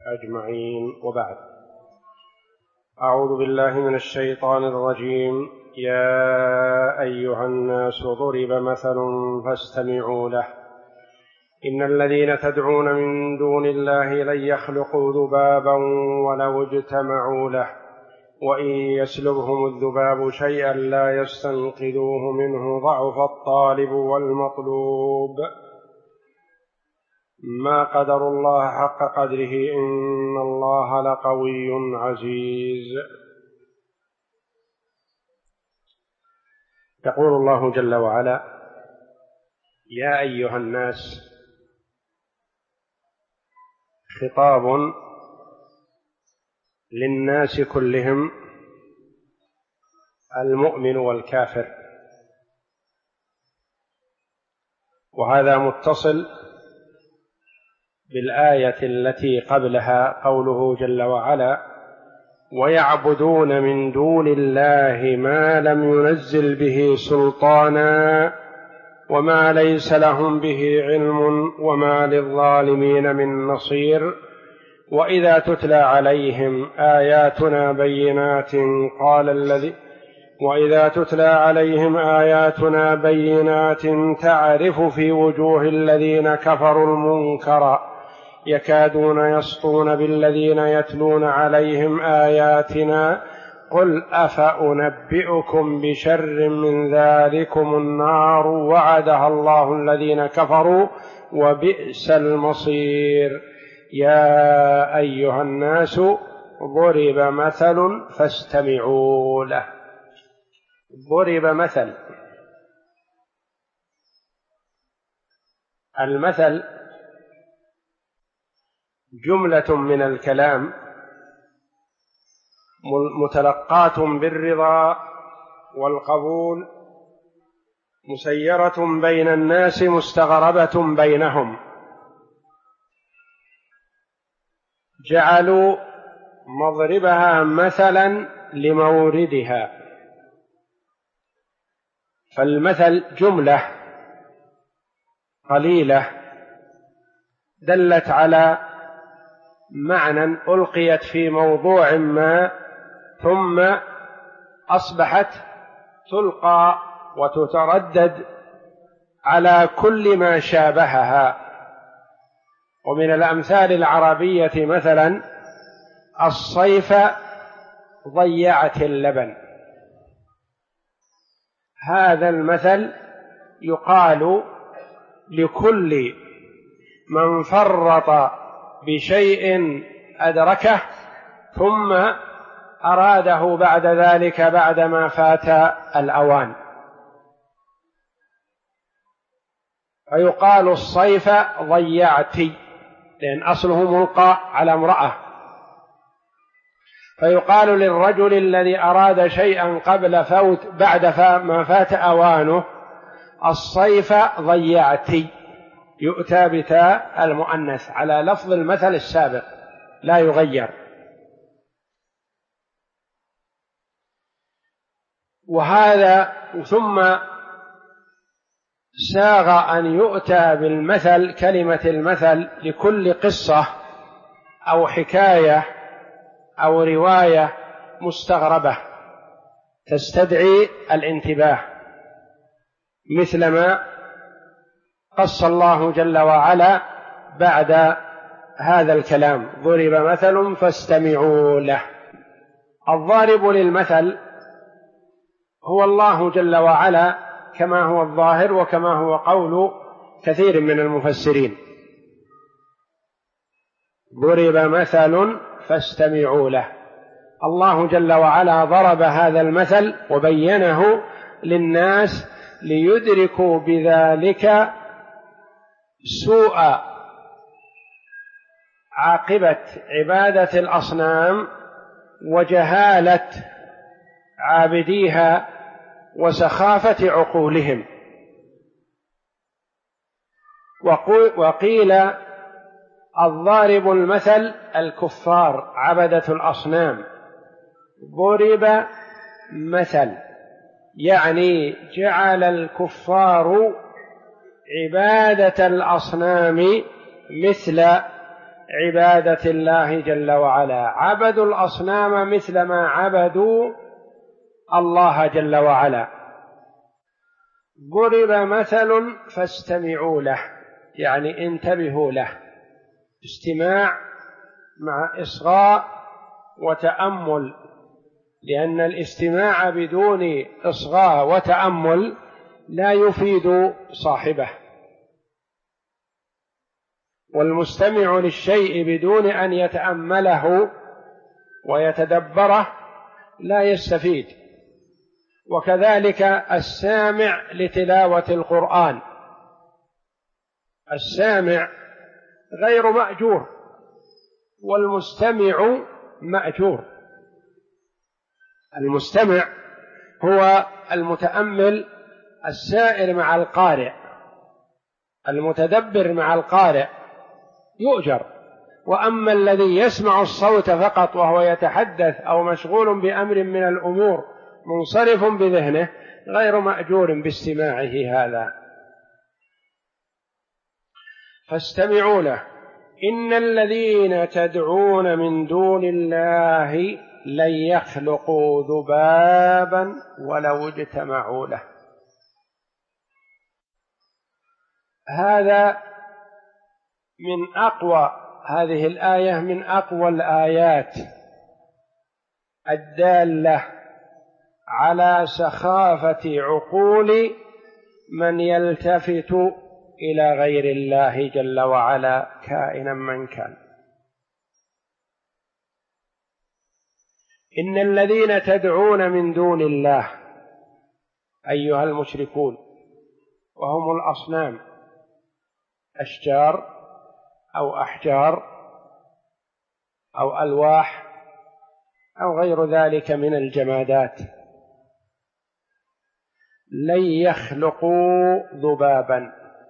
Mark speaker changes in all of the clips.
Speaker 1: أجمعين، وبعد. أعوذ بالله من الشيطان الرجيم. يا أيها الناس ضرب مثل فاستمعوا له إن الذين تدعون من دون الله لن يخلقوا ذبابا ولو اجتمعوا له وإن يسلبهم الذباب شيئا لا يستنقذوه منه ضعف الطالب والمطلوب ما قدروا الله حق قدره إن الله لقوي عزيز. يقول الله جل وعلا: يا أيها الناس، خطاب للناس كلهم، المؤمن والكافر، وهذا متصل بالآية التي قبلها، قوله جل وعلا: ويعبدون من دون الله ما لم ينزل به سلطانا وما ليس لهم به علم وما للظالمين من نصير وإذا تتلى عليهم آياتنا بينات تعرف في وجوه الذين كفروا المنكر يكادون يسطون بالذين يتلون عليهم آياتنا قل أفأنبئكم بشر من ذلكم النار وعدها الله الذين كفروا وبئس المصير. يا أيها الناس ضرب مثل فاستمعوا له. ضرب مثل، المثل جملة من الكلام متلقاة بالرضا والقبول، مسيرة بين الناس مستغربة بينهم، جعلوا مضربها مثلا لموردها. فالمثل جملة قليلة دلت على معنى ألقيت في موضوع ما ثم أصبحت تلقى وتتردد على كل ما شابهها. ومن الأمثال العربية مثلا: الصيف ضيعت اللبن. هذا المثل يقال لكل من فرط بشيء أدركه ثم أراده بعد ذلك بعدما فات الأوان، فيقال الصيف ضيعت، لأن أصله ملقى على امرأة. فيقال للرجل الذي أراد شيئا قبل فوت بعد ما فات أوانه: الصيف ضيعت، يؤتى بتاء المؤنث على لفظ المثل السابق لا يغير. وهذا ثم ساغ أن يؤتى بالمثل، كلمة المثل، لكل قصة أو حكاية أو رواية مستغربة تستدعي الانتباه، مثلما قص الله جل وعلا بعد هذا الكلام: ضرب مثل فاستمعوا له. الضارب للمثل هو الله جل وعلا كما هو الظاهر وكما هو قول كثير من المفسرين. ضرب مثل فاستمعوا له، الله جل وعلا ضرب هذا المثل وبينه للناس ليدركوا بذلك سوء عاقبة عبادة الأصنام وجهالة عابديها وسخافة عقولهم. وقيل الضارب المثل الكفار عبدة الأصنام. ضرب مثل يعني جعل الكفار عبادة الأصنام مثل عبادة الله جل وعلا، عبدوا الأصنام مثل ما عبدوا الله جل وعلا. ضرب مثل فاستمعوا له، يعني انتبهوا له، استماع مع إصغاء وتأمل، لأن الاستماع بدون إصغاء وتأمل لا يفيد صاحبه، والمستمع للشيء بدون أن يتأمله ويتدبره لا يستفيد. وكذلك السامع لتلاوة القرآن، السامع غير مأجور والمستمع مأجور. المستمع هو المتأمل السائر مع القارئ، المتدبر مع القارئ يؤجر، وأما الذي يسمع الصوت فقط وهو يتحدث أو مشغول بأمر من الأمور منصرف بذهنه غير مأجور باستماعه هذا. فاستمعوا له. إن الذين تدعون من دون الله لن يخلقوا ذبابا ولو اجتمعوا له. هذا من أقوى، هذه الآية من أقوى الآيات الدالة على سخافة عقول من يلتفت إلى غير الله جل وعلا كائنا من كان. إن الذين تدعون من دون الله أيها المشركون، وهم الأصنام، أشجار أو أحجار أو ألواح أو غير ذلك من الجمادات، لن يخلقوا ذبابا.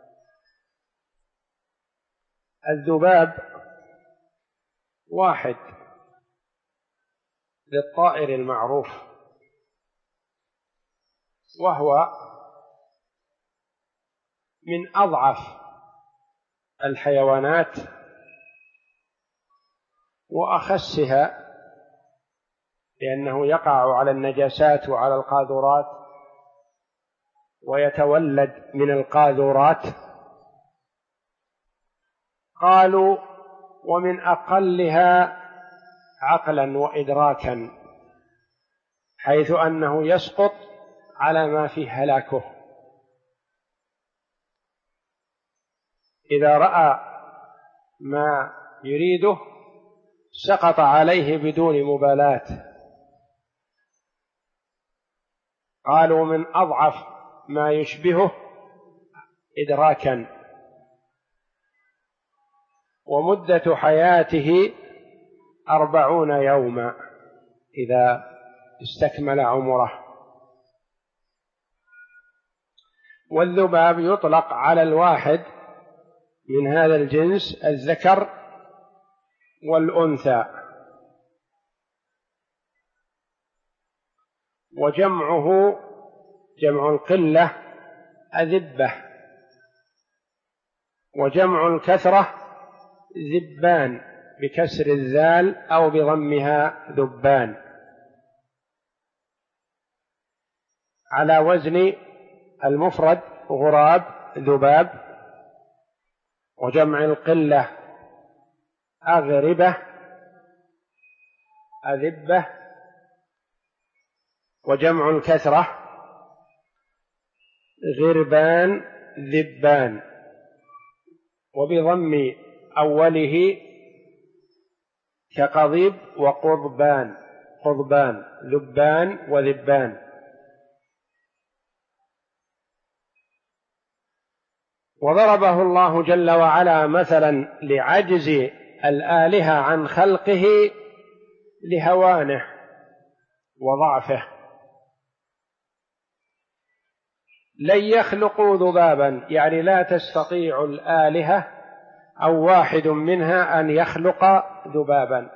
Speaker 1: الذباب واحد للطائر المعروف، وهو من أضعف الحيوانات وأخسها، لأنه يقع على النجاسات وعلى القاذورات ويتولد من القاذورات. قالوا ومن أقلها عقلا وإدراكا، حيث أنه يسقط على ما فيه هلاكه. إذا رأى ما يريده سقط عليه بدون مبالاة. قالوا من أضعف ما يشبهه إدراكا، ومدة حياته 40 يوما إذا استكمل عمره. والذباب يطلق على الواحد من هذا الجنس، الذكر والأنثى، وجمعه جمع القلة أذبة، وجمع الكثرة ذبان بكسر الذال أو بضمها ذبان، على وزن المفرد غراب ذباب، وجمع القلة أغربة أذبة، وجمع الكثرة غربان ذبان، وبضم أوله كقضيب وقضبان، قضبان ذبان وذبان. وضربه الله جل وعلا مثلا لعجز الآلهة عن خلقه لهوانه وضعفه. لن يخلقوا ذبابا، يعني لا تستطيع الآلهة أو واحد منها أن يخلق ذبابا.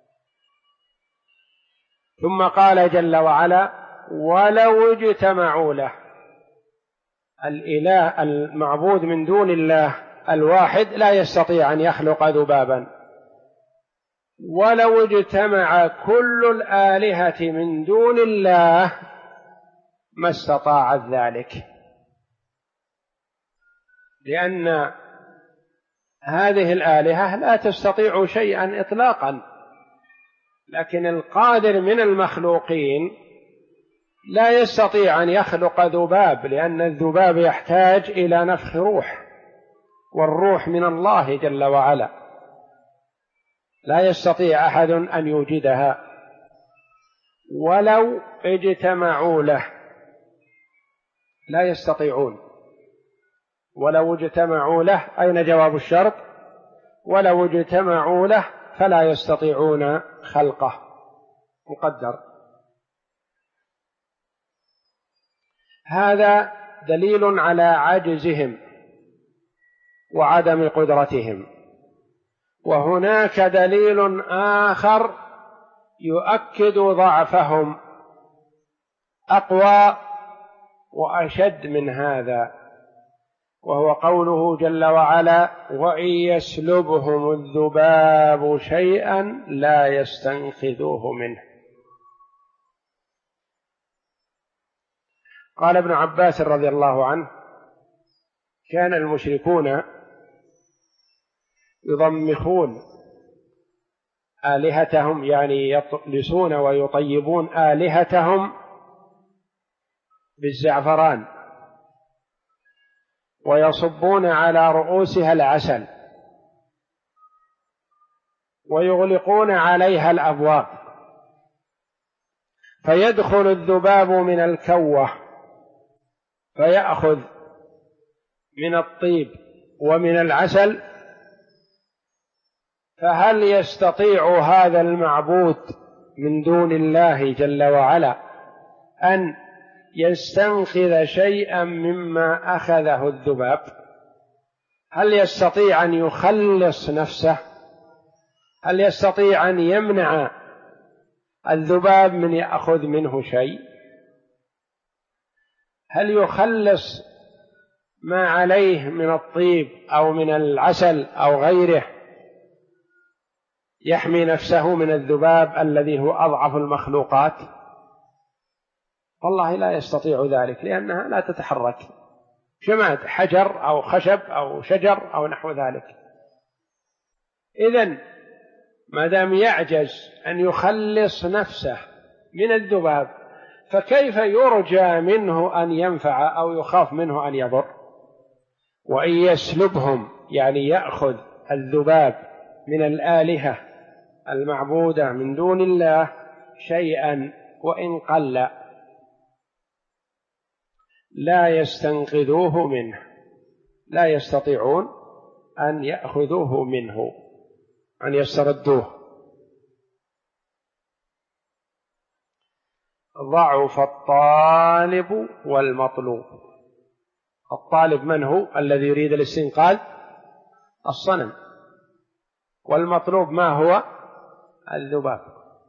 Speaker 1: ثم قال جل وعلا ولو اجتمعوا له. الإله المعبود من دون الله الواحد لا يستطيع أن يخلق ذبابا، ولو اجتمع كل الآلهة من دون الله ما استطاعت ذلك، لأن هذه الآلهة لا تستطيع شيئا إطلاقا، لكن القادر من المخلوقين لا يستطيع أن يخلق ذباب، لأن الذباب يحتاج إلى نفخ روح، والروح من الله جل وعلا، لا يستطيع أحد أن يوجدها ولو اجتمعوا له، لا يستطيعون. ولو اجتمعوا له، أين جواب الشرط؟ ولو اجتمعوا له فلا يستطيعون خلقه، مقدر. هذا دليل على عجزهم وعدم قدرتهم. وهناك دليل آخر يؤكد ضعفهم أقوى وأشد من هذا، وهو قوله جل وعلا: وإن يسلبهم الذباب شيئا لا يستنقذوه منه. قال ابن عباس رضي الله عنه: كان المشركون يضمخون آلهتهم، يعني يطلسون ويطيبون آلهتهم بالزعفران، ويصبون على رؤوسها العسل، ويغلقون عليها الأبواب، فيدخل الذباب من الكوة فيأخذ من الطيب ومن العسل. فهل يستطيع هذا المعبود من دون الله جل وعلا أن يستنقذ شيئا مما أخذه الذباب؟ هل يستطيع أن يخلص نفسه؟ هل يستطيع أن يمنع الذباب من يأخذ منه شيء؟ هل يخلص ما عليه من الطيب أو من العسل أو غيره يحمي نفسه من الذباب الذي هو أضعف المخلوقات؟ والله لا يستطيع ذلك، لأنها لا تتحرك، جماد، حجر أو خشب أو شجر أو نحو ذلك. إذن ما دام يعجز أن يخلص نفسه من الذباب، فكيف يرجى منه أن ينفع أو يخاف منه أن يضر؟ وإن يسلبهم، يعني يأخذ الذباب من الآلهة المعبودة من دون الله شيئا وإن قل لا يستنقذوه منه، لا يستطيعون أن يأخذوه منه، أن يستردوه. ضعف الطالب والمطلوب. الطالب من هو؟ الذي يريد الاستنقاذ، الصنم. والمطلوب ما هو؟ الذباب.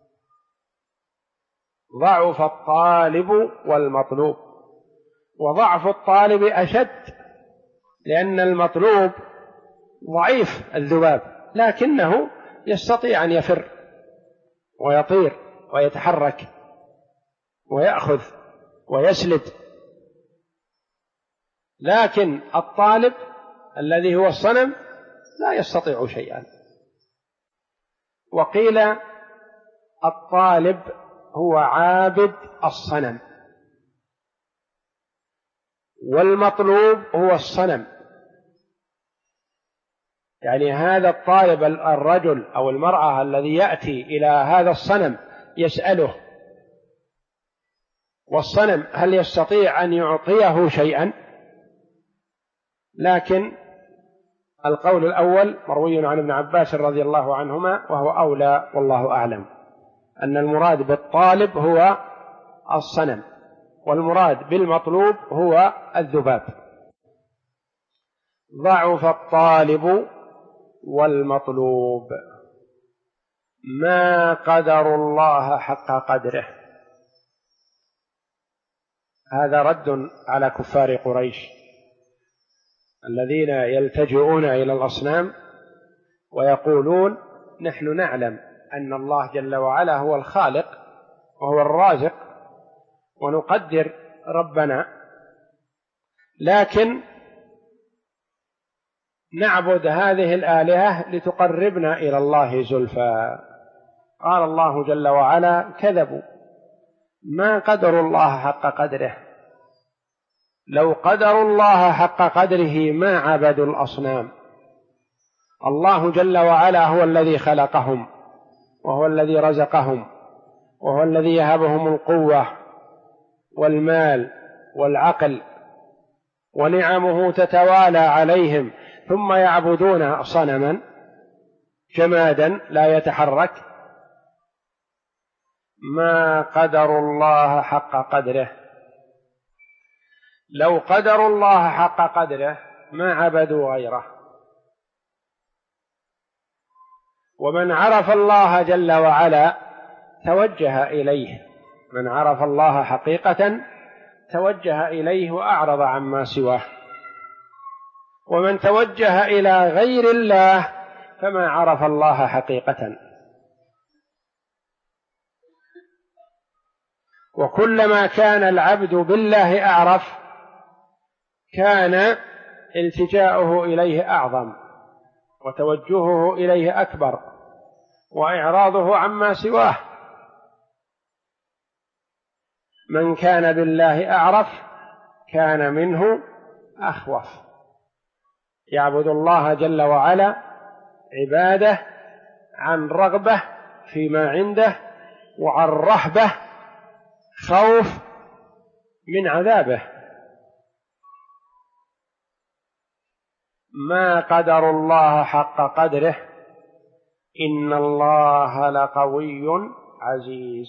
Speaker 1: ضعف الطالب والمطلوب. وضعف الطالب أشد، لأن المطلوب ضعيف الذباب، لكنه يستطيع أن يفر ويطير ويتحرك ويأخذ ويسلد. لكن الطالب الذي هو الصنم لا يستطيع شيئا. وقيل الطالب هو عابد الصنم، والمطلوب هو الصنم. يعني هذا الطالب الرجل أو المرأة الذي يأتي إلى هذا الصنم يسأله، والصنم هل يستطيع أن يعطيه شيئا؟ لكن القول الأول مروي عن ابن عباس رضي الله عنهما، وهو أولى والله أعلم، أن المراد بالطالب هو الصنم، والمراد بالمطلوب هو الذباب. ضعف الطالب والمطلوب، ما قدر الله حق قدره. هذا رد على كفار قريش الذين يلتجئون إلى الأصنام ويقولون: نحن نعلم أن الله جل وعلا هو الخالق وهو الرازق، ونقدر ربنا، لكن نعبد هذه الآلهة لتقربنا إلى الله زلفى. قال الله جل وعلا: كذبوا ما قدروا الله حق قدره، لو قدروا الله حق قدره ما عبدوا الأصنام. الله جل وعلا هو الذي خلقهم، وهو الذي رزقهم، وهو الذي يهبهم القوة والمال والعقل، ونعمه تتوالى عليهم، ثم يعبدون صنما جمادا لا يتحرك. ما قدروا الله حق قدره، لو قدروا الله حق قدره ما عبدوا غيره. ومن عرف الله جل وعلا توجه إليه، من عرف الله حقيقة توجه إليه وأعرض عما سواه، ومن توجه إلى غير الله فما عرف الله حقيقة. وكلما كان العبد بالله أعرف كان التجاؤه إليه أعظم، وتوجهه إليه أكبر، وإعراضه عما سواه. من كان بالله أعرف كان منه أخوف، يعبد الله جل وعلا عبادة عن رغبة فيما عنده، وعن رهبة خوف من عذابه. ما قدروا الله حق قدره إن الله لقوي عزيز.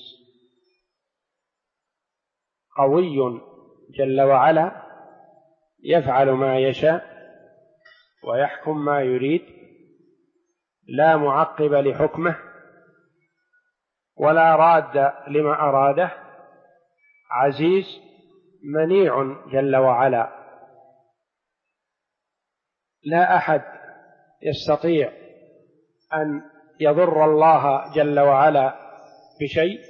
Speaker 1: قوي جل وعلا يفعل ما يشاء ويحكم ما يريد، لا معقب لحكمه ولا راد لما أراده. عزيز منيع جل وعلا، لا أحد يستطيع أن يضر الله جل وعلا بشيء،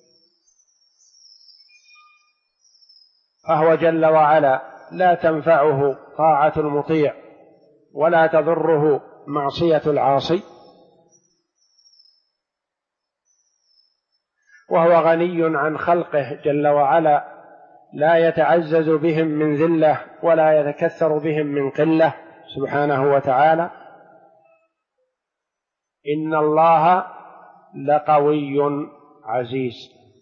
Speaker 1: فهو جل وعلا لا تنفعه طاعة المطيع ولا تضره معصية العاصي، وهو غني عن خلقه جل وعلا، لا يتعزز بهم من ذلة ولا يتكثر بهم من قلة سبحانه وتعالى. إن الله لقوي عزيز.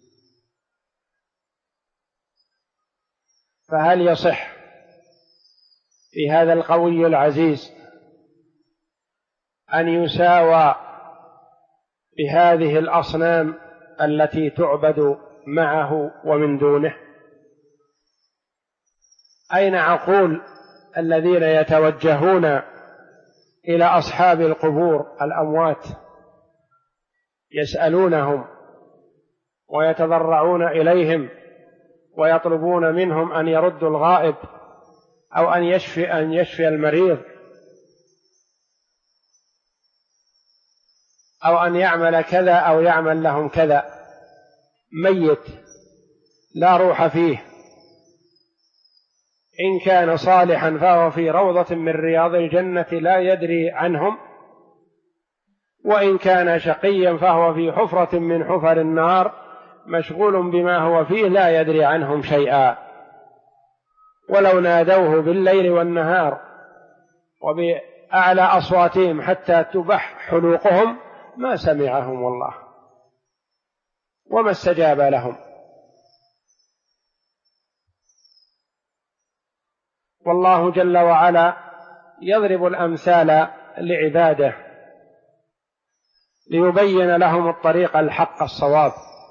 Speaker 1: فهل يصح في هذا القوي العزيز أن يساوى بهذه الأصنام التي تعبد معه ومن دونه؟ أين عقول الذين يتوجهون إلى أصحاب القبور الأموات يسألونهم ويتضرعون إليهم ويطلبون منهم أن يردوا الغائب أو أن يشفي المريض أو أن يعمل كذا أو يعمل لهم كذا؟ ميت لا روح فيه، إن كان صالحا فهو في روضة من رياض الجنة لا يدري عنهم، وإن كان شقيا فهو في حفرة من حفر النار مشغول بما هو فيه لا يدري عنهم شيئا. ولو نادوه بالليل والنهار وبأعلى أصواتهم حتى تبح حلوقهم ما سمعهم والله وما استجاب لهم. والله جل وعلا يضرب الأمثال لعباده ليبين لهم الطريق الحق الصواب،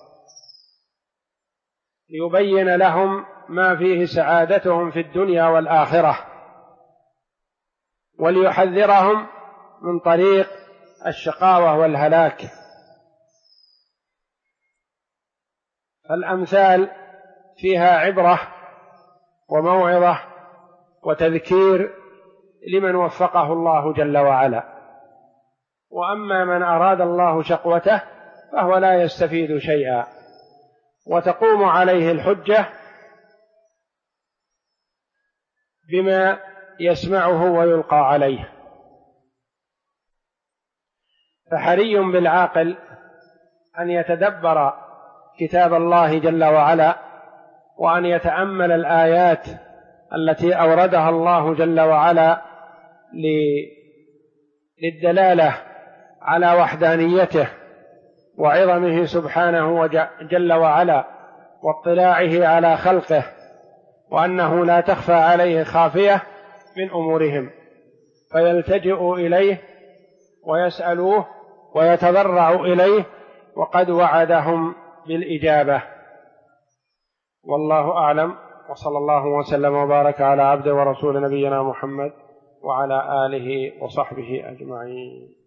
Speaker 1: ليبين لهم ما فيه سعادتهم في الدنيا والآخرة، وليحذرهم من طريق الشقاوة والهلاك. فالأمثال فيها عبرة وموعظة وتذكير لمن وفقه الله جل وعلا. وأما من أراد الله شقوته فهو لا يستفيد شيئا، وتقوم عليه الحجة بما يسمعه ويلقى عليه. فحري بالعاقل أن يتدبر كتاب الله جل وعلا، وأن يتأمل الآيات التي أوردها الله جل وعلا للدلالة على وحدانيته وعظمه سبحانه جل وعلا، واطلاعه على خلقه، وأنه لا تخفى عليه خافية من أمورهم، فيلتجئ إليه ويسألوه ويتضرع إليه، وقد وعدهم بالإجابة. والله أعلم، وصلى الله وسلم وبارك على عبده ورسول نبينا محمد وعلى آله وصحبه أجمعين.